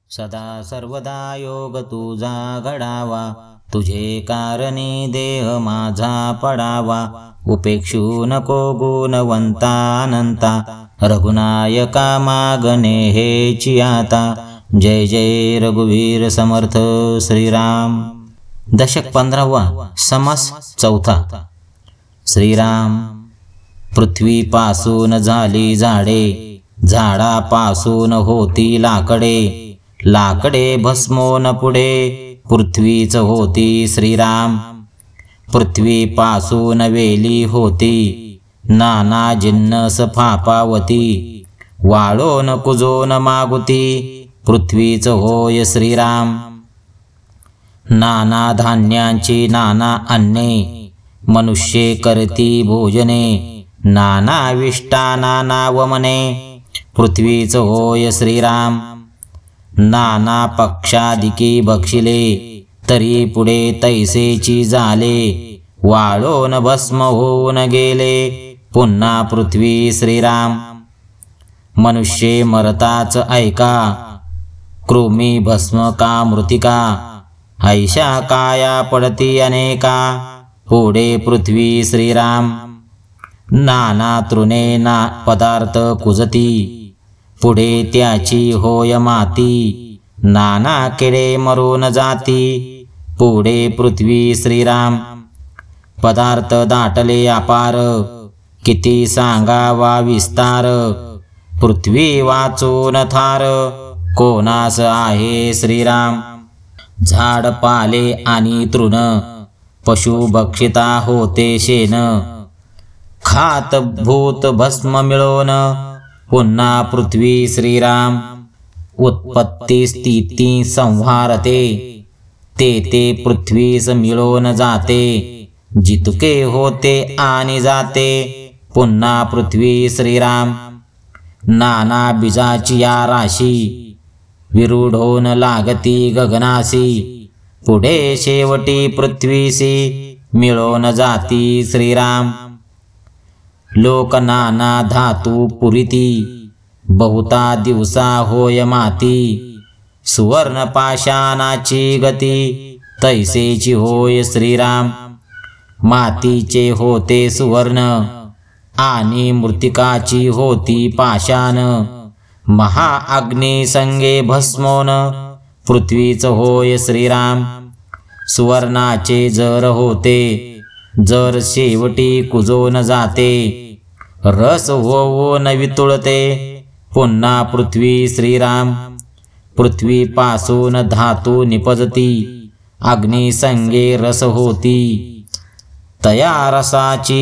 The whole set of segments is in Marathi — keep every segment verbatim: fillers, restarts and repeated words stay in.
सदा सर्वदा योग तुझा घडावा, तुझे कारणे देह माझा पडावा. उपेक्षू नको गुणवंता अनंता, रघुनायका मागणे हेची आता. जय जय रघुवीर समर्थ श्रीराम. दशक पंधरावा. समास चौथा. श्रीराम. पृथ्वीपासून झाली झाडे, झाडापासून होती लाकडे, लाकडे भस्मोन पुढे पृथ्वीच होती श्रीराम. पृथ्वीपासून वेली होती, नाना जिन्नस फापावती, वाळोन कुजोन मागुती पृथ्वीच होय श्रीराम. नाना धान्यांची नाना अन्ने, मनुष्ये करती भोजने, नाना विष्टा नाना वमने पृथ्वीच होय श्रीराम. नाना पक्षादिकी भक्षिले, तरी पुढे तैसेची झाले, वाळोन भस्म होऊन गेले पुन्हा पृथ्वी श्रीराम. मनुष्ये मरताच ऐका, कृमी भस्म का मृतिका, ऐशा काया पडती अनेका पुढे पृथ्वी श्रीराम. नाना तृणे ना पदार्थ कुजती, पुढे त्याची होय माती, नाना किडे मरून जाती पुढे पृथ्वी श्रीराम. पदार्थ दाटले अपार, किती सांगावा विस्तार, पृथ्वी वाचून थार कोणास आहे श्रीराम. झाड पाले आणि तृण, पशु भक्षिता होते शेन, खात भूत भस्म मिळवून पुन्हा पृथ्वी श्रीराम. उत्पत्ती स्थिती संहारते, ते ते पृथ्वीस मिळून जाते, जितके होते आणि जाते पुन्हा पृथ्वी श्रीराम. नाना बीजाची या राशी, विरूढ होऊन लागती गगनासी, पुढे शेवटी पृथ्वीसी मिळून जाती श्रीराम. लोक नाना धातू पुरिती, बहुता दिवसा होय माती, सुवर्ण पाषाणाची गती तैसेची होय श्रीराम. मातीचे होते सुवर्ण, आणि मृतिकाची होती पाषाण, महाअग्नी संगे भस्मोन पृथ्वीच होय श्रीराम. सुवर्णाचे जर होते, जर शेवटी कुजोन जाते, रस होऊन वितुळते पुन्हा पृथ्वी श्रीराम. पृथ्वीपासून धातू निपजती, अग्नी संगे रस होती, तया रसाची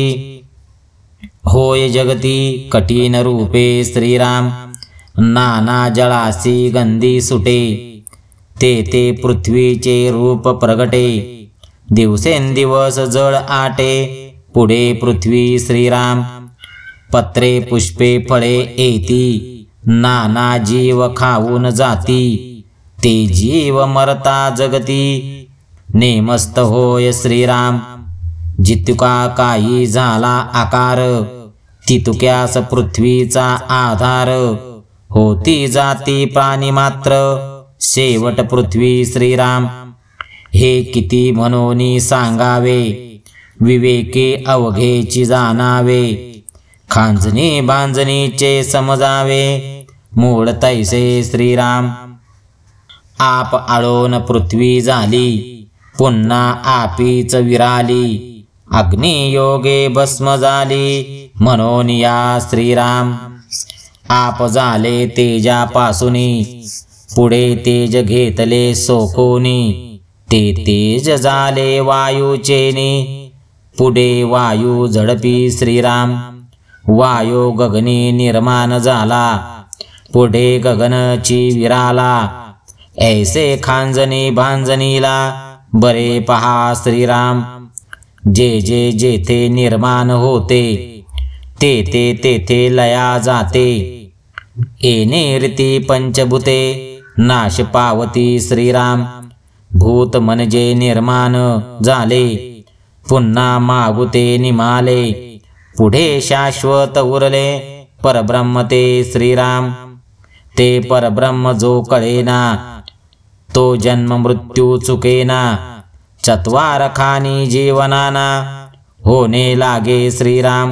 होय जगती कठीण रूपे श्रीराम. नाना जळासी गंधी सुटे, ते ते पृथ्वीचे रूप प्रगटे, दिवसेंदिवस जळ आटे पुढे पृथ्वी श्रीराम. पत्रे पुष्पे फळे येती, नाना जीव खाऊन जाती, ते जीव मरता जगती नेमस्त होय श्रीराम. जितुका काही झाला आकार, तितुक्यास पृथ्वीचा आधार, होती जाती प्राणी मात्र शेवट पृथ्वी श्रीराम. हे किती म्हणून सांगावे, विवेके अवघेची जाणावे, खांजणी बांजणीचे समजावे मूळ तैसे श्रीराम. आप आळोन पृथ्वी झाली, पुन्हा आपीच विराली, अग्नियोगे भस्म झाली म्हणून या श्रीराम. आप झाले तेजापासूनी, पुढे तेज घेतले सोकोनी, ते तेज झाले वायूचेनी पुढे वायू झडपी श्रीराम. वायू गगनी निर्माण झाला, पुढे गगनची विराला, ऐसे खांजणी भांजणीला बरे पहा श्रीराम. जे जे जेथे निर्माण होते, ते ते तेथे लया जाते, येणे रीती पंचभूते नाश पावती श्रीराम. भूत म्हणजे निर्माण झाले, पुन्हा मागुते निमाले, पुढे शाश्वत उरले परब्रह्म ते श्रीराम. ते परब्रह्म जो कळेना, तो जन्म मृत्यू चुकेना चत्वार खानी जीवनाना होणे लागे श्रीराम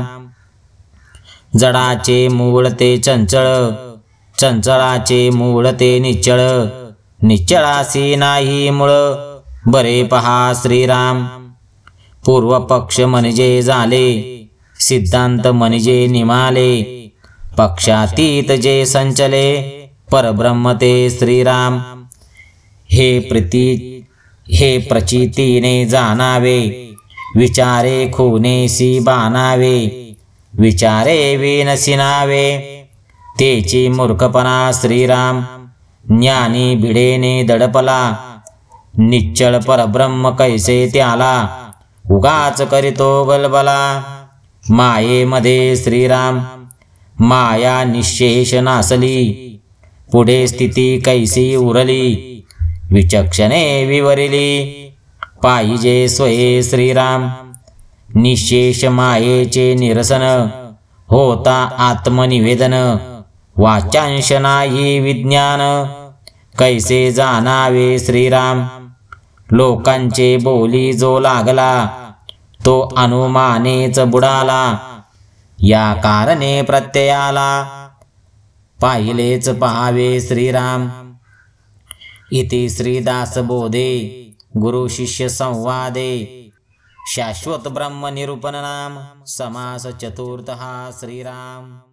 जडाचे मूळ ते चंचळ चंचळाचे मूळ ते निश्चळ निश्चळासी नाही मूळ बरे पहा श्रीराम पूर्व पक्ष म्हणजे झाले सिद्धांत म्हणजे निमाले पक्षातीत जे संचले परब्रह्म ते श्रीराम हे प्रीती हे प्रचितीने जाणावे विचारे खुनेसी बाणावे विचारे विनसी नावे तेची मूर्खपणा श्रीराम ज्ञानी भिडेने दडपला निश्चळ परब्रह्म कैसे त्याला उगाच करीतो गलबला मायेमध्ये श्रीराम माया निशेष नासली पुढे स्थिती कैसी उरली विचक्षणे विवरिली पाहिजे स्वये श्रीराम निशेष मायेचे निरसन होता आत्मनिवेदन वाचांश नाही विज्ञान कैसे जाणावे श्रीराम लोकांचे बोली जो लागला तो अनुमानेच बुडाला या कारणे प्रत्ययाला पाहिलेच पहावे श्रीराम इति श्रीदास बोधे गुरु शिष्य संवादे शाश्वत ब्रह्म निरूपण नाम समास चतुर्थः श्रीराम।